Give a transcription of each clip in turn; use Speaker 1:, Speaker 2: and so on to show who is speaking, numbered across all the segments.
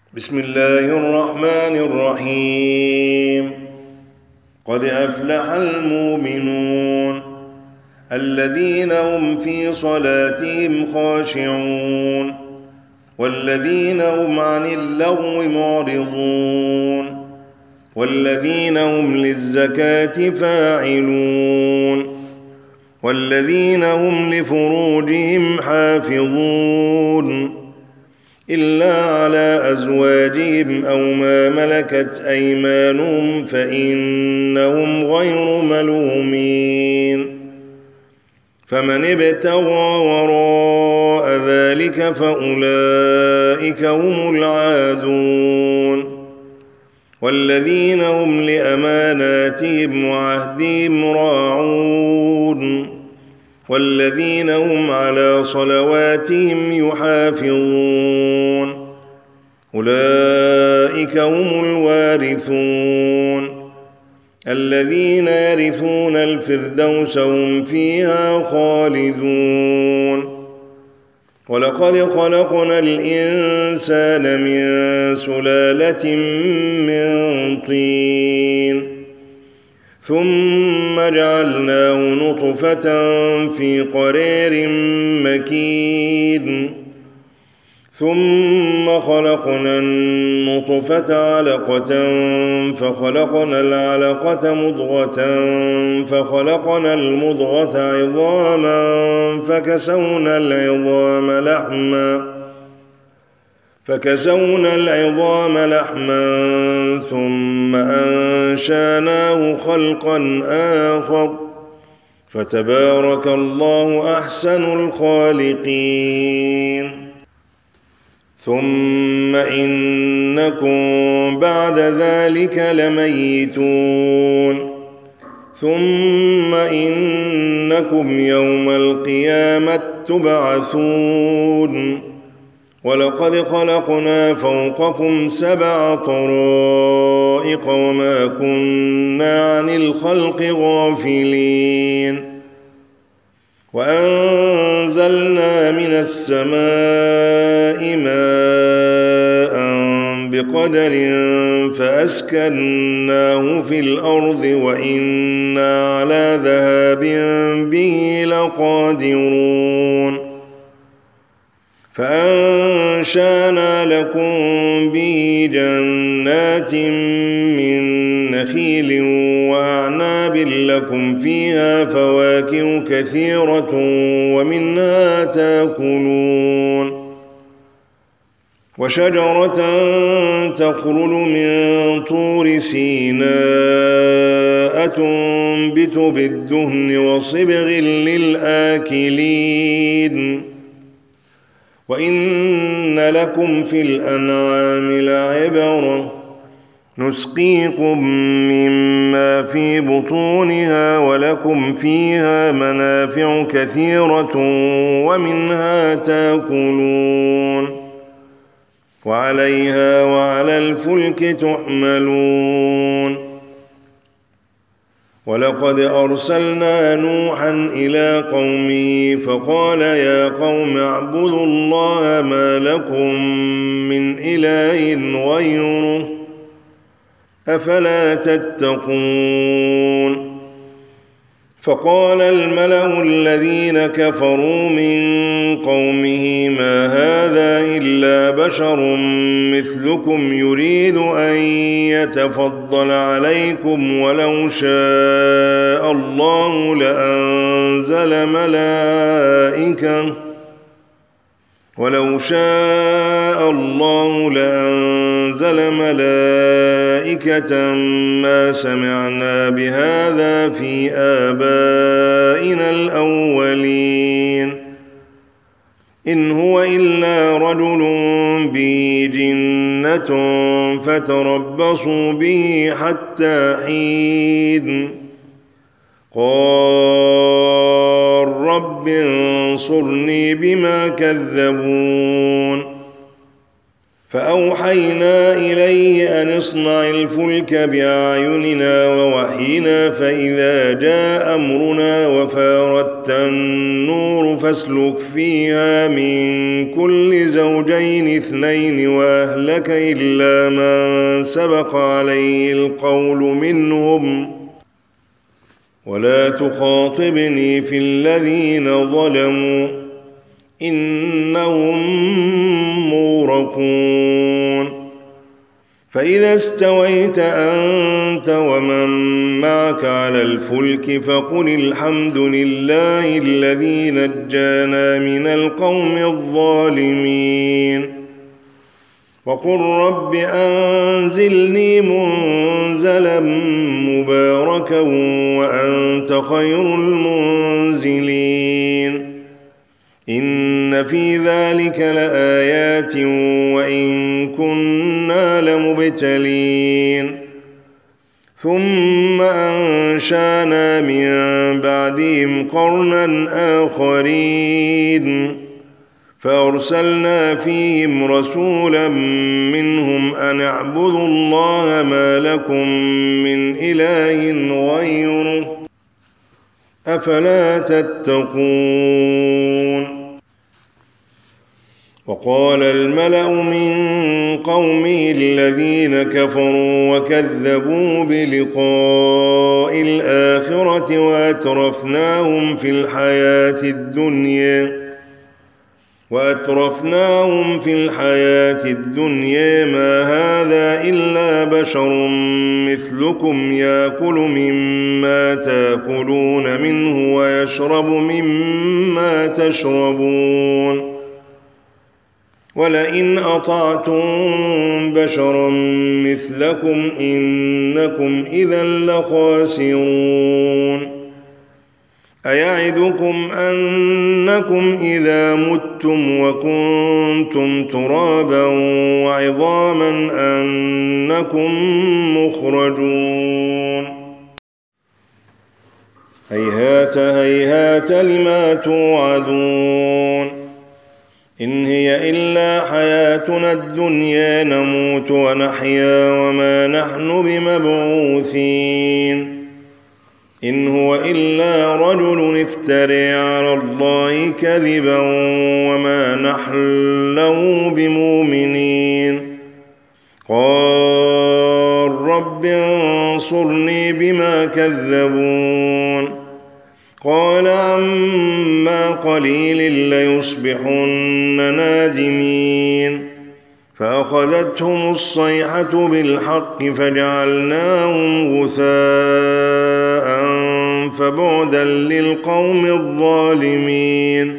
Speaker 1: بسم الله الرحمن الرحيم. قد أفلح المؤمنون الذين هم في صلاتهم خاشعون والذين هم عن اللغو معرضون والذين هم للزكاة فاعلون والذين هم لفروجهم حافظون إلا على أزواجهم أو ما ملكت أيمانهم فإنهم غير ملومين. فمن ابتغى وراء ذلك فأولئك هم العادون والذين هم لأماناتهم وعهدهم راعون والذين هم على صلواتهم يحافظون أولئك هم الوارثون الذين يرثون الفردوس هم فيها خالدون. ولقد خلقنا الإنسان من سلالة من طين ثم جعلناه نطفة في قرار مكين ثم خلقنا النطفة علقة فخلقنا العلقة مضغة فخلقنا المضغة عظاما فكسونا العظام لحما ثم أنشأناه خلقا آخر فتبارك الله أحسن الخالقين. ثم إنكم بعد ذلك لميتون ثم إنكم يوم القيامة تبعثون. ولقد خلقنا فوقكم 7 طرائق وما كنا عن الخلق غافلين. وأنزلنا من السماء ماء بقدر فأسكناه في الأرض وإنا على ذهاب به لقادرون. فأنشأنا لكم به جنات من نخيل وأعناب لكم فيها فواكه كثيرة ومنها تأكلون. وشجرة تخرج من طور سيناء تنبت بالدهن وصبغ للآكلين. وإن لكم في الأنعام لعبرة نسقيكم مما في بطونها ولكم فيها منافع كثيرة ومنها تأكلون وعليها وعلى الفلك تحملون. ولقد أرسلنا نوحا إلى قومه فقال يا قوم اعبدوا الله ما لكم من إله غيره أفلا تتقون. فقال الملأ الذين كفروا من قومه ما هذا إلا بشر مثلكم يريد أن يتفضل عليكم ولو شاء الله لأنزل ملائكة ما سمعنا بهذا في آبائنا الأولين إن هو إلا رجل به جنة فتربصوا به حتى حين. قال رب انصرني بما كذبون. فأوحينا إليه أن اصنع الفلك بأعيننا ووحينا فإذا جاء أمرنا وفاردت النور فاسلك فيها من كل زوجين اثنين وأهلك إلا من سبق عليه القول منهم ولا تخاطبني في الذين ظلموا إنهم مغرقون فإذا استويت أنت ومن معك على الفلك فقل الحمد لله الذي نجانا من القوم الظالمين وقل رب أنزلني منزلا مباركا وأنت خير المنزلين إن في ذلك لآيات وإن كنا لمبتلين ثم أنشأنا من بعدهم قرنا آخرين فأرسلنا فيهم رسولا منهم أن اعبدوا الله ما لكم من إله غيره أفلا تتقون وقال الملأ من قومه الذين كفروا وكذبوا بلقاء الآخرة وأترفناهم في الحياة الدنيا ما هذا إلا بشر مثلكم يأكل مما تأكلون منه ويشرب مما تشربون ولئن أطعتم بشرا مثلكم إنكم إذا لخاسرون أيعدكم أنكم إذا متم وكنتم ترابا وعظاما أنكم مخرجون هيهات هيهات لما توعدون إن هي إلا حياتنا الدنيا نموت ونحيا وما نحن بمبعوثين إن هو إلا رجل افترى على الله كذبا وما نحن له بمؤمنين قال رب انصرني بما كذبون قال عما قليل ليصبحن نادمين فأخذتهم الصيحة بالحق فجعلناهم غثاء فبعدا للقوم الظالمين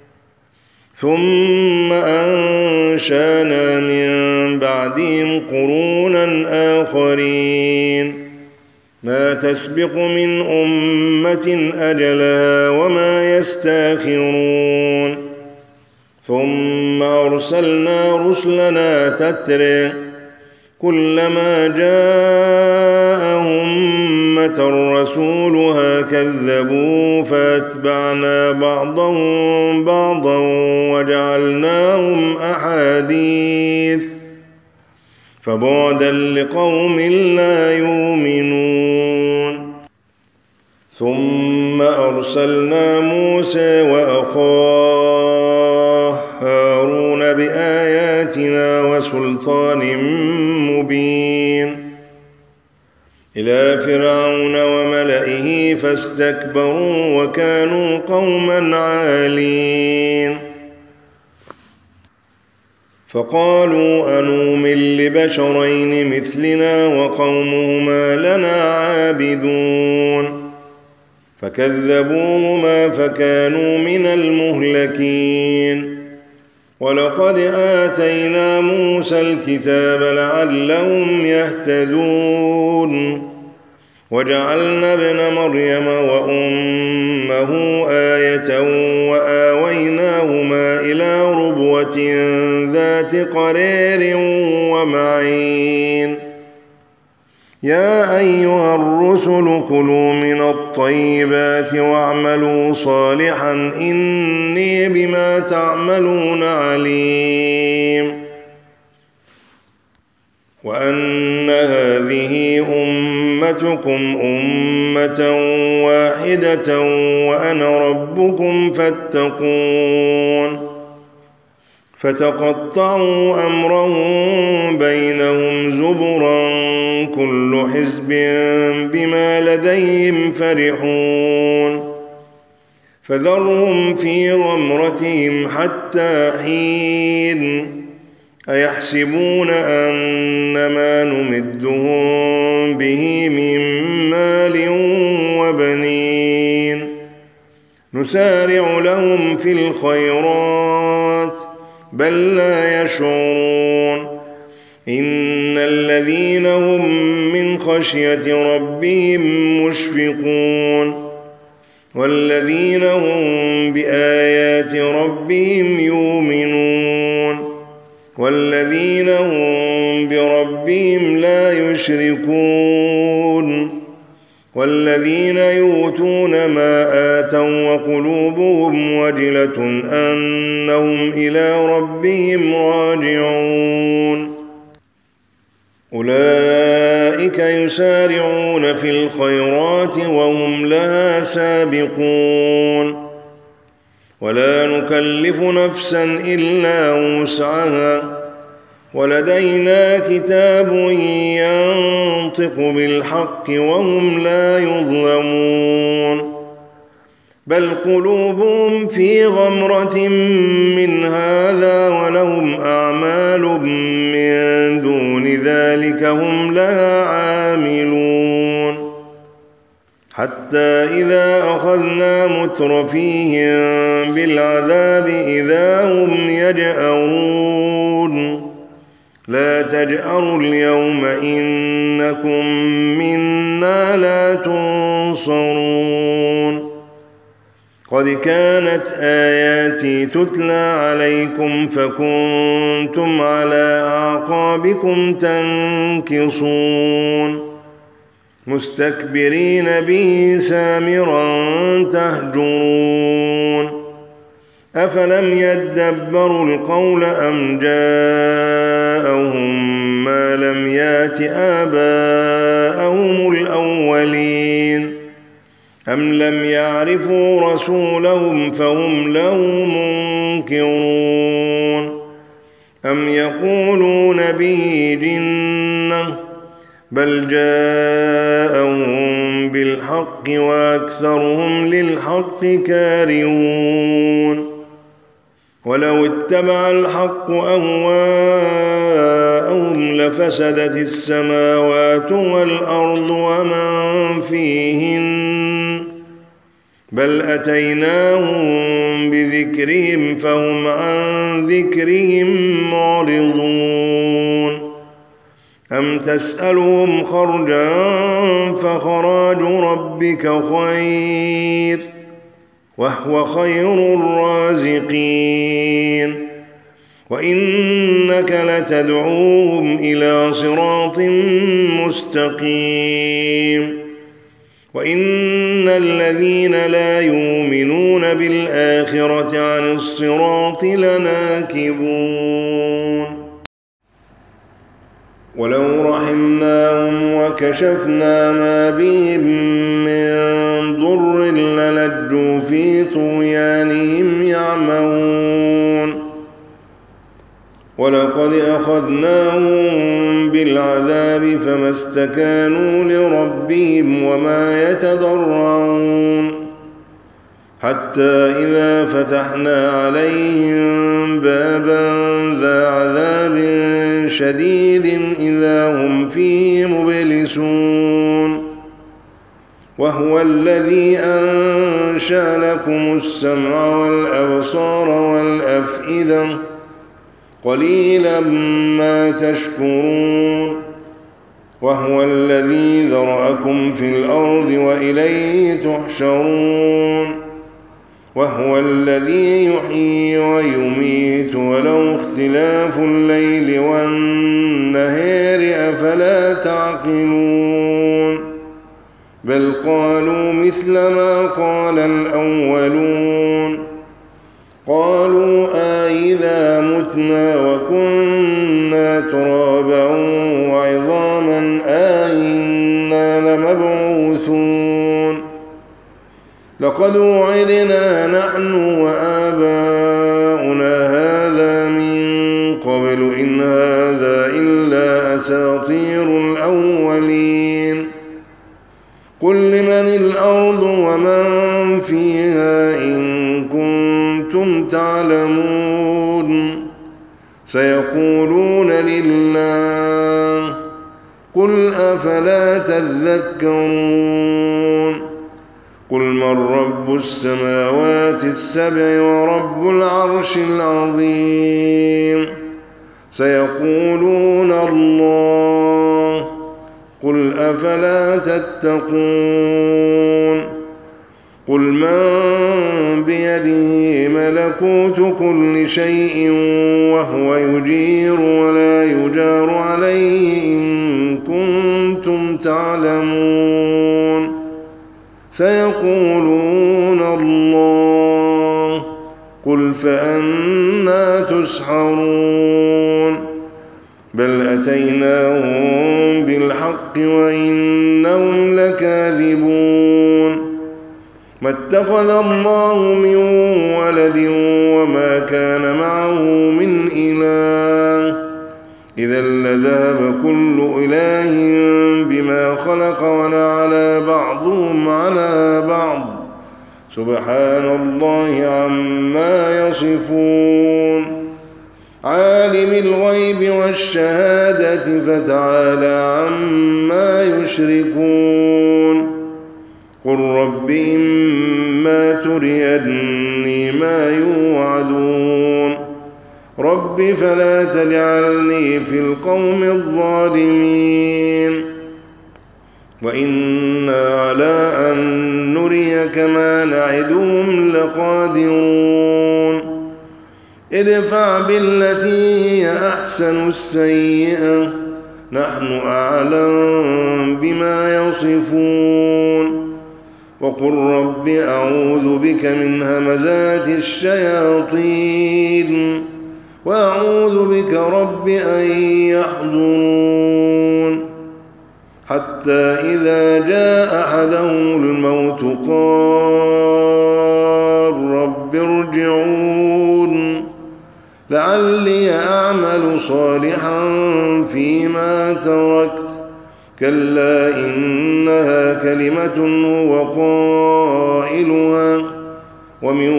Speaker 1: ثم أنشأنا من بعدهم قرونا آخرين ما تسبق من أمة أجلها وما يستاخرون ثم أرسلنا رسلنا تترى كلما جاء أمة رسولها كذبوا فأتبعنا بعضهم بعضا وجعلناهم أحاديث فبعدا لقوم لا يؤمنون ثم أرسلنا موسى وأخاه هارون بآياتنا وسلطان مبين إلى فرعون وملئه فاستكبروا وكانوا قوما عالين فقالوا أنؤمن لبشرين مثلنا وقومهما لنا عابدون فكذبوهما فكانوا من المهلكين ولقد آتينا موسى الكتاب لعلهم يهتدون وجعلنا ابن مريم وأمه آية وآويناهما إلى ربوة ذات قرار ومعين يا أيها الرسل كلوا من الطيبات واعملوا صالحا إني بما تعملون عليم وأن هذه أمتكم أمة واحدة وأنا ربكم فاتقون فتقطعوا أمرهم بينهم زبرا كل حزب بما لديهم فرحون فذرهم في غمرتهم حتى حين أيحسبون أن ما نمدهم به من مال وبنين نسارع لهم في الخيرات بل لا يشعرون إن الذين هم من خشية ربهم مشفقون والذين هم بآيات ربهم يؤمنون والذين هم بربهم لا يشركون والذين يؤتون ما آتوا وقلوبهم وجلة أنهم إلى ربهم راجعون أولئك يسارعون في الخيرات وهم لها سابقون ولا نكلف نفسا إلا وسعها ولدينا كتاب ينطق بالحق وهم لا يظلمون بل قلوبهم في غمرة من هذا ولهم أعمال من دون ذلك هم لها عاملون حتى إذا أخذنا مترفيهم بالعذاب إذا هم يجأرون لا تجأروا اليوم إنكم منا لا تنصرون قد كانت آياتي تتلى عليكم فكنتم على أعقابكم تنكصون مستكبرين به سامرا تهجرون أفلم يدبروا القول أم جاءهم ما لم يات آباءهم الأولين أم لم يعرفوا رسولهم فهم له منكرون أم يقولون به جنة بل جاءهم بالحق وأكثرهم للحق كارهون ولو اتبع الحق أهواءهم لفسدت السماوات والأرض ومن فيهن بل أتيناهم بذكرهم فهم عن ذكرهم معرضون أم تسألهم خرجا فخراج ربك خير وهو خير الرازقين وإنك لتدعوهم إلى صراط مستقيم وإن الذين لا يؤمنون بالآخرة عن الصراط لناكبون ولو رحمناهم وكشفنا ما بهم من ضر للجوا في طغيانهم يعمهون ولقد أخذناهم بالعذاب فما استكانوا لربهم وما يتضرعون حتى إذا فتحنا عليهم بابا ذا عذاب شديد إذا هم فيه مبلسون وهو الذي أنشأ لكم السمع والأبصار والأفئدة قليلا ما تشكرون وهو الذي ذرأكم في الأرض وإليه تحشرون وهو الذي يحيي ويميت وله اختلاف الليل والنهار أفلا تعقلون بل قالوا مثل ما قال الأولون قالوا أإذا متنا وكنا ترابا لقد وعدنا نحن وآباؤنا هذا من قبل إن هذا إلا أساطير الأولين قل لمن الأرض ومن فيها إن كنتم تعلمون سيقولون لله قل أفلا تذكرون قل من رب السماوات السبع ورب العرش العظيم سيقولون الله قل أفلا تتقون قل من بيده ملكوت كل شيء وهو يجير ولا يجار عليه إن كنتم تعلمون سيقولون الله قل فأنى تسحرون بل أتيناهم بالحق وإنهم لكاذبون ما اتخذ الله من ولد وما كان معه من إله إذا لذهب كل إله بما خلق ولعلى بعضهم على بعض سبحان الله عما يصفون عالم الغيب والشهادة فتعالى عما يشركون قل رب إما تريني ما يوعدون رب فلا تجعلني في القوم الظالمين وإنا على أن نريك ما نعدهم لقادرون ادفع بالتي هي أحسن السيئة نحن أعلم بما يصفون وقل رب أعوذ بك من همزات الشياطين وأعوذ بك رب أن يحضرون حتى إذا جاء أحدهم الموت قال رب ارجعون لعلي أعمل صالحا فيما تركت كلا إنها كلمة هو قائلها ومن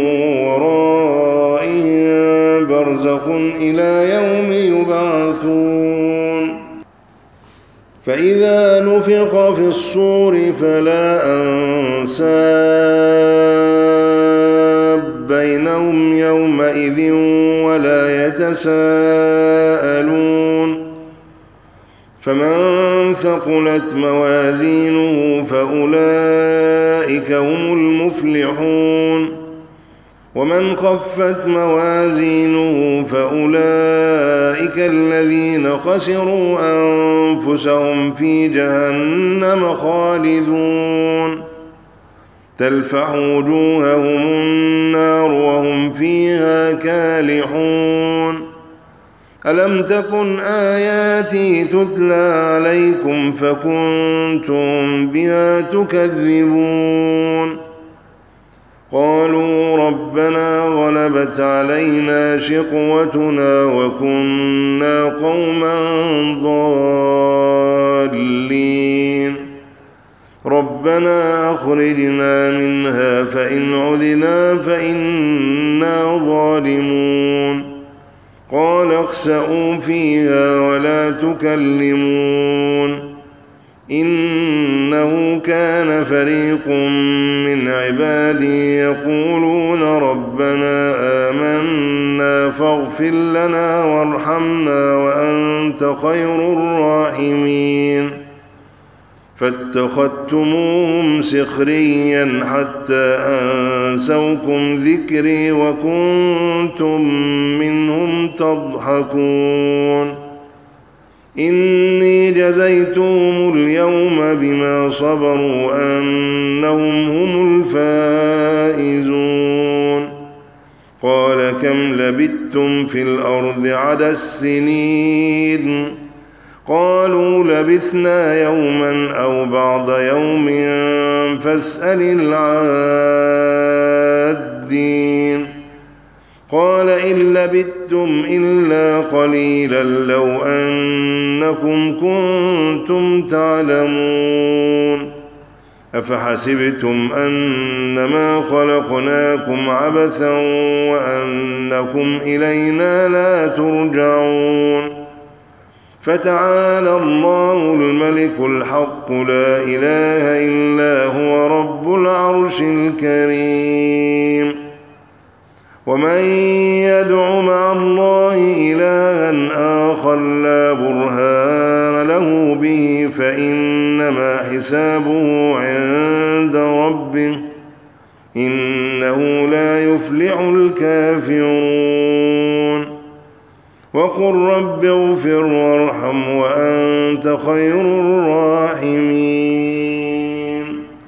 Speaker 1: ورائهم برزخ إلى يوم يبعثون فإذا نفخ في الصور فلا أنساب بينهم يومئذ ولا يتساءلون فمن ثقلت موازينه فأولئك هم المفلحون ومن خفت موازينه فأولئك الذين خسروا أنفسهم في جهنم خالدون تلفح وجوههم النار وهم فيها كالحون ألم تكن آياتي تتلى عليكم فكنتم بها تكذبون قالوا ربنا غلبت علينا شقوتنا وكنا قوما ضالين ربنا أخرجنا منها فإن عدنا فإنا ظالمون قال اخسئوا فيها ولا تكلمون إنه كان فريق من عبادي يقولون ربنا آمنا فاغفر لنا وارحمنا وأنت خير الراحمين فاتخذتموهم سخريا حتى أنسوكم ذكري وكنتم منهم تضحكون إني جزيتهم اليوم بما صبروا أنهم هم الفائزون قال كم لبثتم في الأرض عدد السنين قالوا لبثنا يوما أو بعض يوم فاسأل العادين قال إن لبثتم إلا قليلا لو أنكم كنتم تعلمون أفحسبتم أنما خلقناكم عبثا وأنكم إلينا لا ترجعون فتعالى الله الملك الحق لا إله إلا هو رب العرش الكريم ومن يدع مع الله إلها آخر لا برهان له به فإنما حسابه عند ربه إنه لا يفلح الكافرون وقل رب اغفر وارحم وأنت خير الراحمين